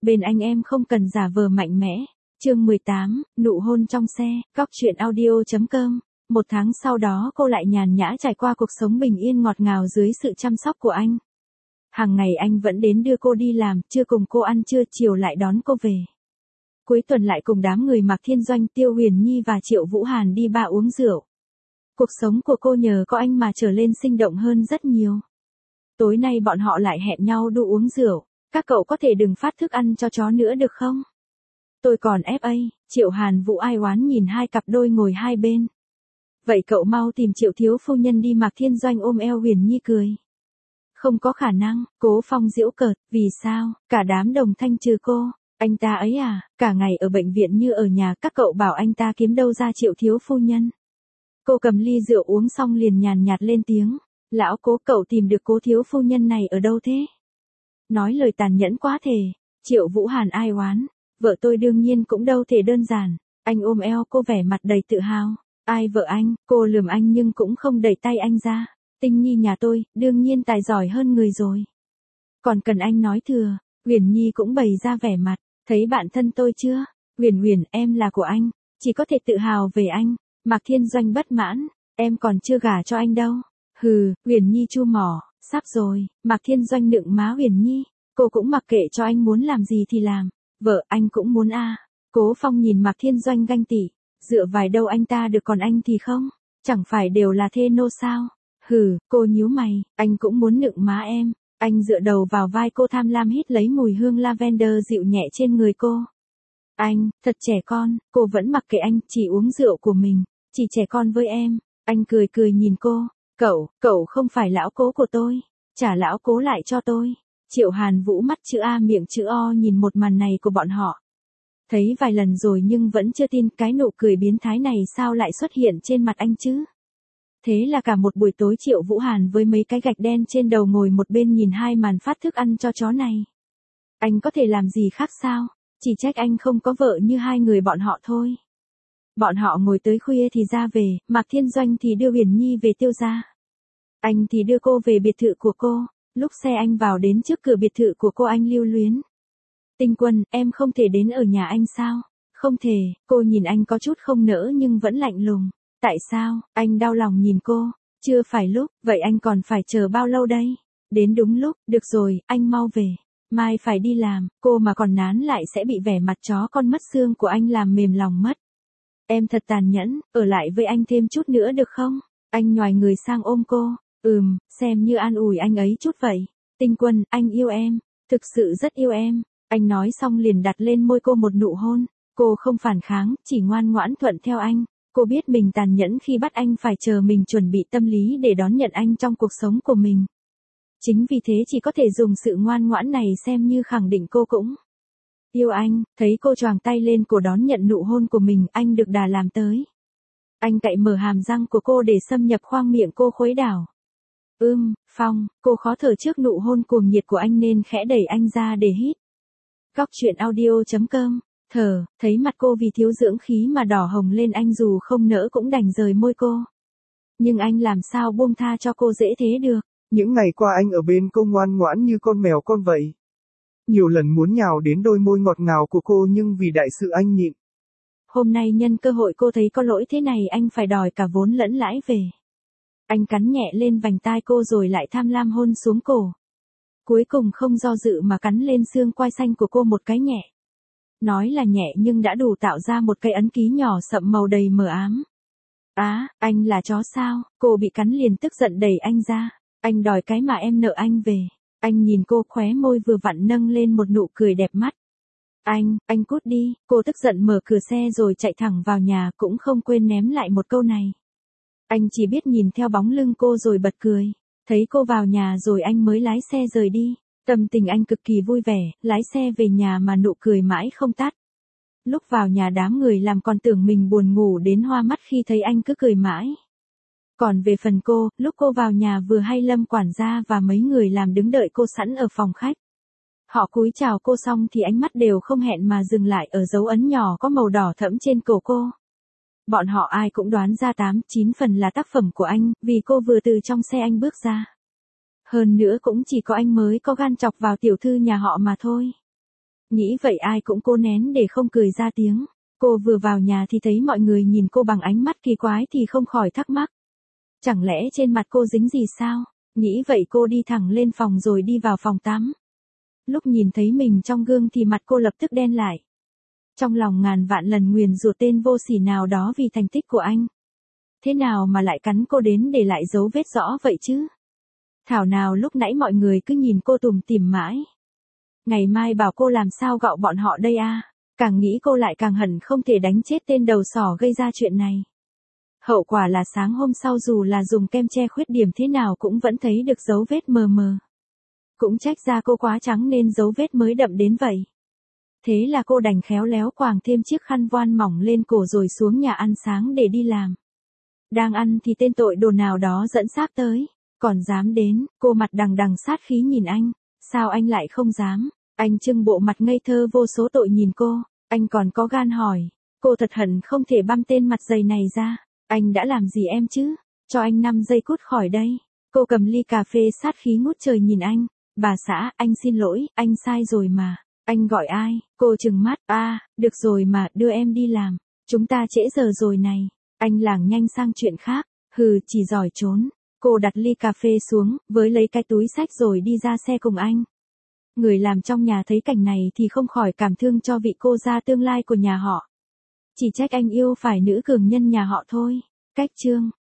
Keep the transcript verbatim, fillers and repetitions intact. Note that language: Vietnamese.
Bên anh em không cần giả vờ mạnh mẽ. Chương mười tám, nụ hôn trong xe, Cóc truyện audio chấm com. Một tháng sau đó cô lại nhàn nhã trải qua cuộc sống bình yên ngọt ngào dưới sự chăm sóc của anh. Hàng ngày anh vẫn đến đưa cô đi làm, trưa cùng cô ăn trưa, chiều lại đón cô về. Cuối tuần lại cùng đám người Mạc Thiên Doanh, Tiêu Huyền Nhi và Triệu Vũ Hàn đi bar uống rượu. Cuộc sống của cô nhờ có anh mà trở lên sinh động hơn rất nhiều. Tối nay bọn họ lại hẹn nhau đu uống rượu. Các cậu có thể đừng phát thức ăn cho chó nữa được không? Tôi còn ép a, Triệu Hàn Vũ ai oán nhìn hai cặp đôi ngồi hai bên. Vậy cậu mau tìm Triệu thiếu phu nhân đi. Mạc Thiên Doanh ôm eo Huyền Nhi cười. Không có khả năng, Cố Phong giễu cợt, vì sao, cả đám đồng thanh trừ cô, anh ta ấy à, cả ngày ở bệnh viện như ở nhà, các cậu bảo anh ta kiếm đâu ra Triệu thiếu phu nhân. Cô cầm ly rượu uống xong liền nhàn nhạt lên tiếng, lão Cố, cậu tìm được Cố thiếu phu nhân này ở đâu thế? Nói lời tàn nhẫn quá thể. Triệu Vũ Hàn ai oán, vợ tôi đương nhiên cũng đâu thể đơn giản. Anh ôm eo cô vẻ mặt đầy tự hào. Ai vợ anh? Cô lườm anh nhưng cũng không đẩy tay anh ra. Tinh Nhi nhà tôi, đương nhiên tài giỏi hơn người rồi. Còn cần anh nói thừa. Huyền Nhi cũng bày ra vẻ mặt, thấy bạn thân tôi chưa? Huyền Huyền, em là của anh, chỉ có thể tự hào về anh. Mạc Thiên Doanh bất mãn, em còn chưa gả cho anh đâu. Hừ, Huyền Nhi chu mỏ, sắp rồi. Mạc Thiên Doanh nựng má Huyền Nhi, cô cũng mặc kệ cho anh muốn làm gì thì làm. Vợ anh cũng muốn a. À. Cố Phong nhìn Mạc Thiên Doanh ganh tị, dựa vài đâu anh ta được còn anh thì không, chẳng phải đều là thê nô sao? Hừ, cô nhíu mày, anh cũng muốn nựng má em. Anh dựa đầu vào vai cô tham lam hít lấy mùi hương lavender dịu nhẹ trên người cô. Anh, thật trẻ con, cô vẫn mặc kệ anh, chỉ uống rượu của mình, chỉ trẻ con với em. Anh cười cười nhìn cô, cậu, cậu không phải lão Cố của tôi, trả lão Cố lại cho tôi. Triệu Hàn Vũ mắt chữ A miệng chữ O nhìn một màn này của bọn họ. Thấy vài lần rồi nhưng vẫn chưa tin cái nụ cười biến thái này sao lại xuất hiện trên mặt anh chứ. Thế là cả một buổi tối Triệu Vũ Hàn với mấy cái gạch đen trên đầu ngồi một bên nhìn hai màn phát thức ăn cho chó này. Anh có thể làm gì khác sao, chỉ trách anh không có vợ như hai người bọn họ thôi. Bọn họ ngồi tới khuya thì ra về, Mạc Thiên Doanh thì đưa Huyền Nhi về Tiêu gia. Anh thì đưa cô về biệt thự của cô, lúc xe anh vào đến trước cửa biệt thự của cô anh lưu luyến. Tinh Quân, em không thể đến ở nhà anh sao? Không thể, cô nhìn anh có chút không nỡ nhưng vẫn lạnh lùng. Tại sao? Anh đau lòng nhìn cô. Chưa phải lúc, vậy anh còn phải chờ bao lâu đây? Đến đúng lúc, được rồi, anh mau về. Mai phải đi làm, cô mà còn nán lại sẽ bị vẻ mặt chó con mất xương của anh làm mềm lòng mất. Em thật tàn nhẫn, ở lại với anh thêm chút nữa được không? Anh nhoài người sang ôm cô. Ừm, xem như an ủi anh ấy chút vậy. Tinh Quân, anh yêu em, thực sự rất yêu em. Anh nói xong liền đặt lên môi cô một nụ hôn. Cô không phản kháng, chỉ ngoan ngoãn thuận theo anh. Cô biết mình tàn nhẫn khi bắt anh phải chờ mình chuẩn bị tâm lý để đón nhận anh trong cuộc sống của mình. Chính vì thế chỉ có thể dùng sự ngoan ngoãn này xem như khẳng định cô cũng yêu anh. Thấy cô choàng tay lên cổ đón nhận nụ hôn của mình, anh được đà làm tới. Anh cạy mở hàm răng của cô để xâm nhập khoang miệng cô khuấy đảo. Ưm, Phong, cô khó thở trước nụ hôn cuồng nhiệt của anh nên khẽ đẩy anh ra để hít. Cóc truyện audio chấm com. Thở, thấy mặt cô vì thiếu dưỡng khí mà đỏ hồng lên, anh dù không nỡ cũng đành rời môi cô. Nhưng anh làm sao buông tha cho cô dễ thế được. Những ngày qua anh ở bên cô ngoan ngoãn như con mèo con vậy. Nhiều lần muốn nhào đến đôi môi ngọt ngào của cô nhưng vì đại sự anh nhịn. Hôm nay nhân cơ hội cô thấy có lỗi thế này anh phải đòi cả vốn lẫn lãi về. Anh cắn nhẹ lên vành tai cô rồi lại tham lam hôn xuống cổ. Cuối cùng không do dự mà cắn lên xương quai xanh của cô một cái nhẹ. Nói là nhẹ nhưng đã đủ tạo ra một cái ấn ký nhỏ sậm màu đầy mờ ám. Á, à, anh là chó sao? Cô bị cắn liền tức giận đẩy anh ra. Anh đòi cái mà em nợ anh về. Anh nhìn cô khóe môi vừa vặn nâng lên một nụ cười đẹp mắt. Anh, anh cút đi. Cô tức giận mở cửa xe rồi chạy thẳng vào nhà, cũng không quên ném lại một câu này. Anh chỉ biết nhìn theo bóng lưng cô rồi bật cười. Thấy cô vào nhà rồi anh mới lái xe rời đi. Tâm tình anh cực kỳ vui vẻ, lái xe về nhà mà nụ cười mãi không tắt. Lúc vào nhà đám người làm còn tưởng mình buồn ngủ đến hoa mắt khi thấy anh cứ cười mãi. Còn về phần cô, lúc cô vào nhà vừa hay Lâm quản gia và mấy người làm đứng đợi cô sẵn ở phòng khách. Họ cúi chào cô xong thì ánh mắt đều không hẹn mà dừng lại ở dấu ấn nhỏ có màu đỏ thẫm trên cổ cô. Bọn họ ai cũng đoán ra tám chín phần là tác phẩm của anh, vì cô vừa từ trong xe anh bước ra. Hơn nữa cũng chỉ có anh mới có gan chọc vào tiểu thư nhà họ mà thôi. Nghĩ vậy ai cũng cố nén để không cười ra tiếng. Cô vừa vào nhà thì thấy mọi người nhìn cô bằng ánh mắt kỳ quái thì không khỏi thắc mắc. Chẳng lẽ trên mặt cô dính gì sao? Nghĩ vậy cô đi thẳng lên phòng rồi đi vào phòng tắm. Lúc nhìn thấy mình trong gương thì mặt cô lập tức đen lại. Trong lòng ngàn vạn lần nguyền rủa tên vô sỉ nào đó vì thành tích của anh. Thế nào mà lại cắn cô đến để lại dấu vết rõ vậy chứ? Thảo nào lúc nãy mọi người cứ nhìn cô tủm tỉm mãi. Ngày mai bảo cô làm sao gạo bọn họ đây a? Càng nghĩ cô lại càng hận không thể đánh chết tên đầu sỏ gây ra chuyện này. Hậu quả là sáng hôm sau dù là dùng kem che khuyết điểm thế nào cũng vẫn thấy được dấu vết mờ mờ. Cũng trách ra cô quá trắng nên dấu vết mới đậm đến vậy. Thế là cô đành khéo léo quàng thêm chiếc khăn voan mỏng lên cổ rồi xuống nhà ăn sáng để đi làm. Đang ăn thì tên tội đồ nào đó dẫn xác tới. Còn dám đến, cô mặt đằng đằng sát khí nhìn anh. Sao anh lại không dám? Anh trưng bộ mặt ngây thơ vô số tội nhìn cô. Anh còn có gan hỏi. Cô thật hận không thể băm tên mặt dày này ra. Anh đã làm gì em chứ? Cho anh năm giây cút khỏi đây. Cô cầm ly cà phê sát khí ngút trời nhìn anh. Bà xã, anh xin lỗi, anh sai rồi mà. Anh gọi ai? Cô trừng mắt, a, à, được rồi mà, đưa em đi làm. Chúng ta trễ giờ rồi này. Anh lảng nhanh sang chuyện khác. Hừ, chỉ giỏi trốn. Cô đặt ly cà phê xuống, với lấy cái túi xách rồi đi ra xe cùng anh. Người làm trong nhà thấy cảnh này thì không khỏi cảm thương cho vị cô gia tương lai của nhà họ. Chỉ trách anh yêu phải nữ cường nhân nhà họ thôi. Cách chương